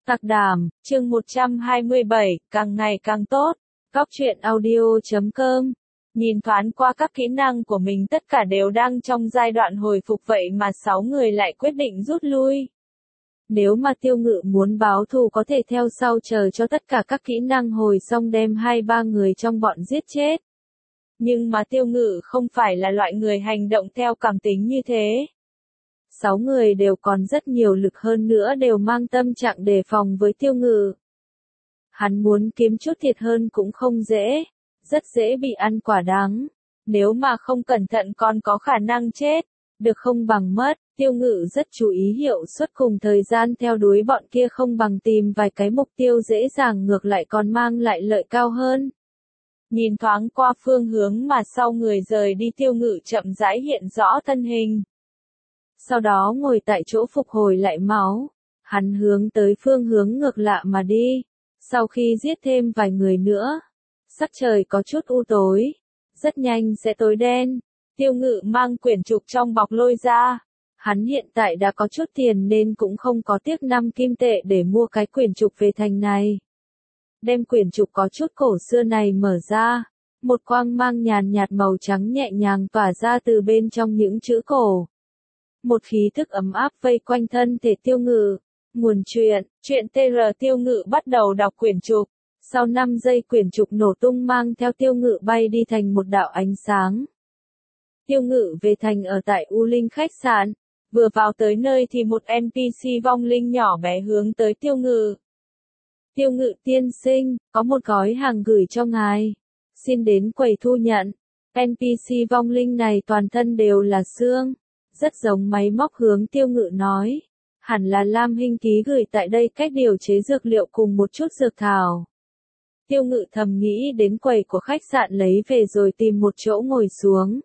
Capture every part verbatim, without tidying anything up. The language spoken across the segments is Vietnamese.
Tạc Đàm, chương một trăm hai mươi bảy, càng ngày càng tốt. Góc truyện audio chấm com. Nhìn thoáng qua các kỹ năng của mình tất cả đều đang trong giai đoạn hồi phục vậy mà sáu người lại quyết định rút lui. Nếu mà Tiêu Ngự muốn báo thù có thể theo sau chờ cho tất cả các kỹ năng hồi xong đem hai ba người trong bọn giết chết. Nhưng mà Tiêu Ngự không phải là loại người hành động theo cảm tính như thế. Sáu người đều còn rất nhiều lực hơn nữa đều mang tâm trạng đề phòng với Tiêu Ngự. Hắn muốn kiếm chút thiệt hơn cũng không dễ, rất dễ bị ăn quả đắng. Nếu mà không cẩn thận còn có khả năng chết, được không bằng mất. Tiêu Ngự rất chú ý hiệu suất cùng thời gian theo đuổi bọn kia không bằng tìm vài cái mục tiêu dễ dàng ngược lại còn mang lại lợi cao hơn. Nhìn thoáng qua phương hướng mà sau người rời đi Tiêu Ngự chậm rãi hiện rõ thân hình. Sau đó ngồi tại chỗ phục hồi lại máu, hắn hướng tới phương hướng ngược lạ mà đi. Sau khi giết thêm vài người nữa, sắc trời có chút u tối, rất nhanh sẽ tối đen. Tiêu Ngự mang quyển trục trong bọc lôi ra. Hắn hiện tại đã có chút tiền nên cũng không có tiếc năm kim tệ để mua cái quyển trục về thành này. Đem quyển trục có chút cổ xưa này mở ra, một quang mang nhàn nhạt màu trắng nhẹ nhàng tỏa ra từ bên trong những chữ cổ. Một khí thức ấm áp vây quanh thân thể Tiêu Ngự. Nguồn truyện, truyện tê rờ Tiêu Ngự bắt đầu đọc quyển trục. Sau năm giây quyển trục nổ tung mang theo Tiêu Ngự bay đi thành một đạo ánh sáng. Tiêu Ngự về thành ở tại U Linh khách sạn. Vừa vào tới nơi thì một en pê xê vong linh nhỏ bé hướng tới Tiêu Ngự. Tiêu Ngự tiên sinh, có một gói hàng gửi cho ngài. Xin đến quầy thu nhận. en pê xê vong linh này toàn thân đều là xương. Rất giống máy móc hướng Tiêu Ngự nói. Hẳn là Lam Hinh ký gửi tại đây cách điều chế dược liệu cùng một chút dược thảo. Tiêu Ngự thầm nghĩ đến quầy của khách sạn lấy về rồi tìm một chỗ ngồi xuống.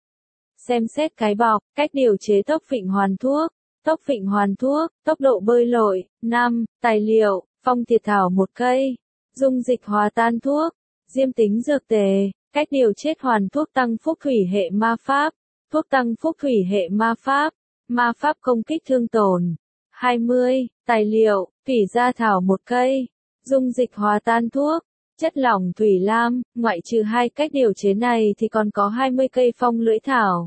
Xem xét cái bọc, cách điều chế tốc vịnh hoàn thuốc, tốc vịnh hoàn thuốc, tốc độ bơi lội, năm, tài liệu, phong thiệt thảo một cây, dung dịch hòa tan thuốc, diêm tính dược tề, cách điều chết hoàn thuốc tăng phúc thủy hệ ma pháp. Thuốc tăng phúc thủy hệ ma pháp, ma pháp công kích thương tổn. hai mươi, tài liệu, thủy gia thảo một cây, dung dịch hòa tan thuốc, chất lỏng thủy lam, ngoại trừ hai cách điều chế này thì còn có hai mươi cây phong lưỡi thảo.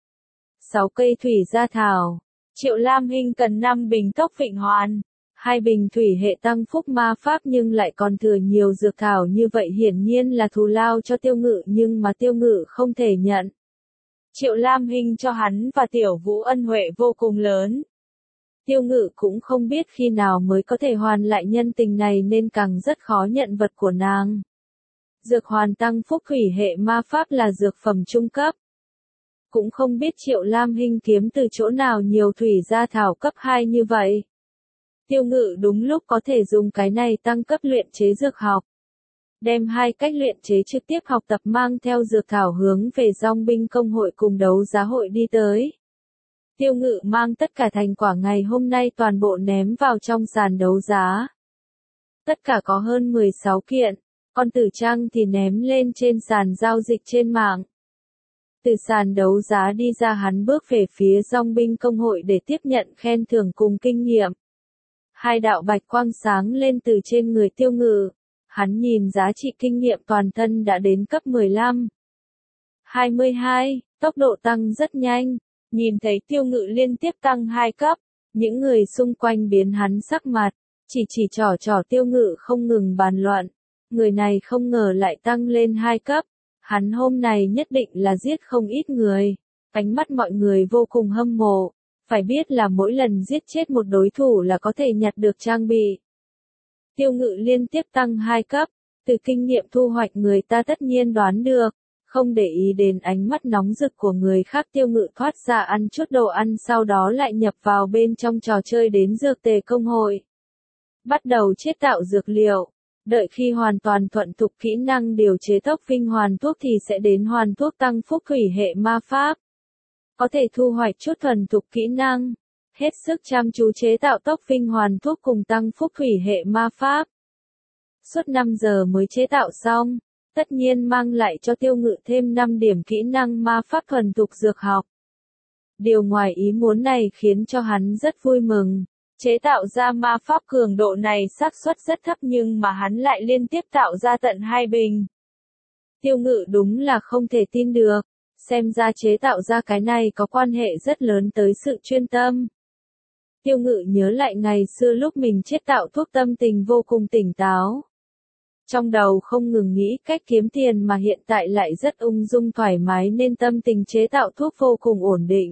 sáu cây thủy gia thảo. Triệu Lam Hinh cần năm bình tốc vịnh hoàn, hai bình thủy hệ tăng phúc ma pháp nhưng lại còn thừa nhiều dược thảo như vậy hiển nhiên là thù lao cho Tiêu Ngự nhưng mà Tiêu Ngự không thể nhận. Triệu Lam Hinh cho hắn và Tiểu Vũ ân huệ vô cùng lớn. Tiêu Ngự cũng không biết khi nào mới có thể hoàn lại nhân tình này nên càng rất khó nhận vật của nàng. Dược hoàn tăng phúc thủy hệ ma pháp là dược phẩm trung cấp. Cũng không biết Triệu Lam Hinh kiếm từ chỗ nào nhiều thủy gia thảo cấp hai như vậy. Tiêu Ngự đúng lúc có thể dùng cái này tăng cấp luyện chế dược học. Đem hai cách luyện chế trực tiếp học tập mang theo dược thảo hướng về dòng binh công hội cùng đấu giá hội đi tới. Tiêu Ngự mang tất cả thành quả ngày hôm nay toàn bộ ném vào trong sàn đấu giá. Tất cả có hơn mười sáu kiện, còn tử trang thì ném lên trên sàn giao dịch trên mạng. Từ sàn đấu giá đi ra hắn bước về phía dòng binh công hội để tiếp nhận khen thưởng cùng kinh nghiệm. Hai đạo bạch quang sáng lên từ trên người Tiêu Ngự. Hắn nhìn giá trị kinh nghiệm toàn thân đã đến cấp mười lăm. hai mươi hai, tốc độ tăng rất nhanh. Nhìn thấy Tiêu Ngự liên tiếp tăng hai cấp, những người xung quanh biến hắn sắc mặt, chỉ chỉ trỏ trỏ Tiêu Ngự không ngừng bàn luận. Người này không ngờ lại tăng lên hai cấp, hắn hôm này nhất định là giết không ít người. Ánh mắt mọi người vô cùng hâm mộ, phải biết là mỗi lần giết chết một đối thủ là có thể nhặt được trang bị. Tiêu Ngự liên tiếp tăng hai cấp, từ kinh nghiệm thu hoạch người ta tất nhiên đoán được, không để ý đến ánh mắt nóng rực của người khác Tiêu Ngự thoát ra ăn chút đồ ăn sau đó lại nhập vào bên trong trò chơi đến dược tề công hội. Bắt đầu chế tạo dược liệu, đợi khi hoàn toàn thuận thục kỹ năng điều chế tốc vinh hoàn thuốc thì sẽ đến hoàn thuốc tăng phúc thủy hệ ma pháp. Có thể thu hoạch chút thuần thục kỹ năng. Hết sức chăm chú chế tạo tốc vinh hoàn thuốc cùng tăng phúc thủy hệ ma pháp. Suốt năm giờ mới chế tạo xong, tất nhiên mang lại cho Tiêu Ngự thêm năm điểm kỹ năng ma pháp thuần thục dược học. Điều ngoài ý muốn này khiến cho hắn rất vui mừng. Chế tạo ra ma pháp cường độ này xác suất rất thấp nhưng mà hắn lại liên tiếp tạo ra tận hai bình. Tiêu Ngự đúng là không thể tin được, xem ra chế tạo ra cái này có quan hệ rất lớn tới sự chuyên tâm. Tiêu Ngự nhớ lại ngày xưa lúc mình chế tạo thuốc tâm tình vô cùng tỉnh táo. Trong đầu không ngừng nghĩ cách kiếm tiền mà hiện tại lại rất ung dung thoải mái nên tâm tình chế tạo thuốc vô cùng ổn định.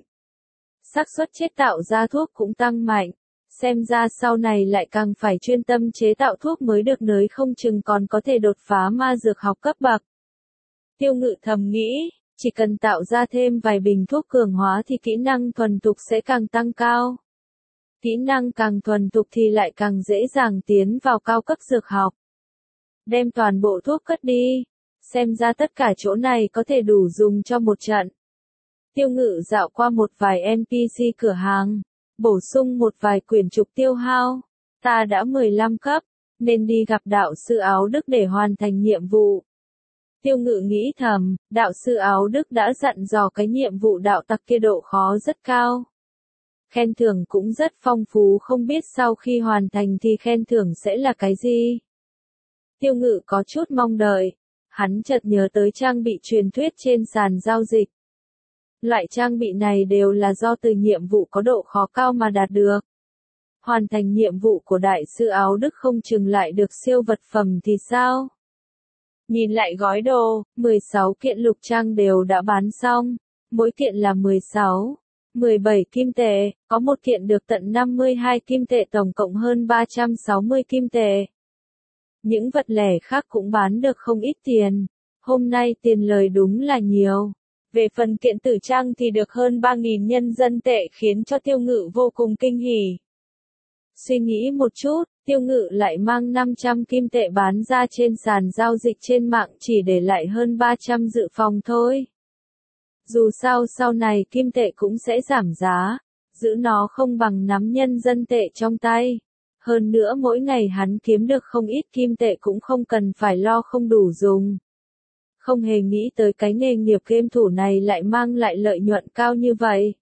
Xác suất chế tạo ra thuốc cũng tăng mạnh. Xem ra sau này lại càng phải chuyên tâm chế tạo thuốc mới được, nới không chừng còn có thể đột phá ma dược học cấp bậc. Tiêu Ngự thầm nghĩ, chỉ cần tạo ra thêm vài bình thuốc cường hóa thì kỹ năng thuần thục sẽ càng tăng cao. Kỹ năng càng thuần thục thì lại càng dễ dàng tiến vào cao cấp dược học. Đem toàn bộ thuốc cất đi, xem ra tất cả chỗ này có thể đủ dùng cho một trận. Tiêu Ngự dạo qua một vài en pê xê cửa hàng, bổ sung một vài quyển trục tiêu hao. Ta đã mười lăm cấp, nên đi gặp đạo sư áo Đức để hoàn thành nhiệm vụ. Tiêu Ngự nghĩ thầm, đạo sư áo Đức đã dặn dò cái nhiệm vụ đạo tặc kia độ khó rất cao. Khen thưởng cũng rất phong phú, không biết sau khi hoàn thành thì khen thưởng sẽ là cái gì. Tiêu Ngự có chút mong đợi, hắn chợt nhớ tới trang bị truyền thuyết trên sàn giao dịch. Loại trang bị này đều là do từ nhiệm vụ có độ khó cao mà đạt được. Hoàn thành nhiệm vụ của đại sư áo Đức không chừng lại được siêu vật phẩm thì sao? Nhìn lại gói đồ, mười sáu kiện lục trang đều đã bán xong, mỗi kiện là mười sáu, mười bảy kim tệ, có một kiện được tận năm mươi hai kim tệ, tổng cộng hơn ba trăm sáu mươi kim tệ. Những vật lẻ khác cũng bán được không ít tiền, hôm nay tiền lời đúng là nhiều. Về phần kiện tử trang thì được hơn ba nghìn nhân dân tệ khiến cho Tiêu Ngự vô cùng kinh hỉ. Suy nghĩ một chút, Tiêu Ngự lại mang năm trăm kim tệ bán ra trên sàn giao dịch trên mạng chỉ để lại hơn ba trăm dự phòng thôi. Dù sao sau này kim tệ cũng sẽ giảm giá, giữ nó không bằng nắm nhân dân tệ trong tay. Hơn nữa mỗi ngày hắn kiếm được không ít kim tệ cũng không cần phải lo không đủ dùng. Không hề nghĩ tới cái nghề nghiệp game thủ này lại mang lại lợi nhuận cao như vậy.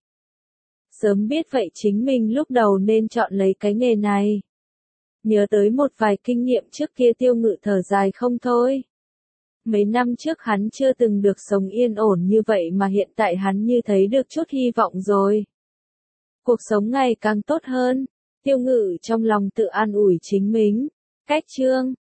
Sớm biết vậy chính mình lúc đầu nên chọn lấy cái nghề này. Nhớ tới một vài kinh nghiệm trước kia, Tiêu Ngự thở dài không thôi. Mấy năm trước hắn chưa từng được sống yên ổn như vậy mà hiện tại hắn như thấy được chút hy vọng rồi. Cuộc sống ngày càng tốt hơn, Tiêu Ngự trong lòng tự an ủi chính mình. Cách chương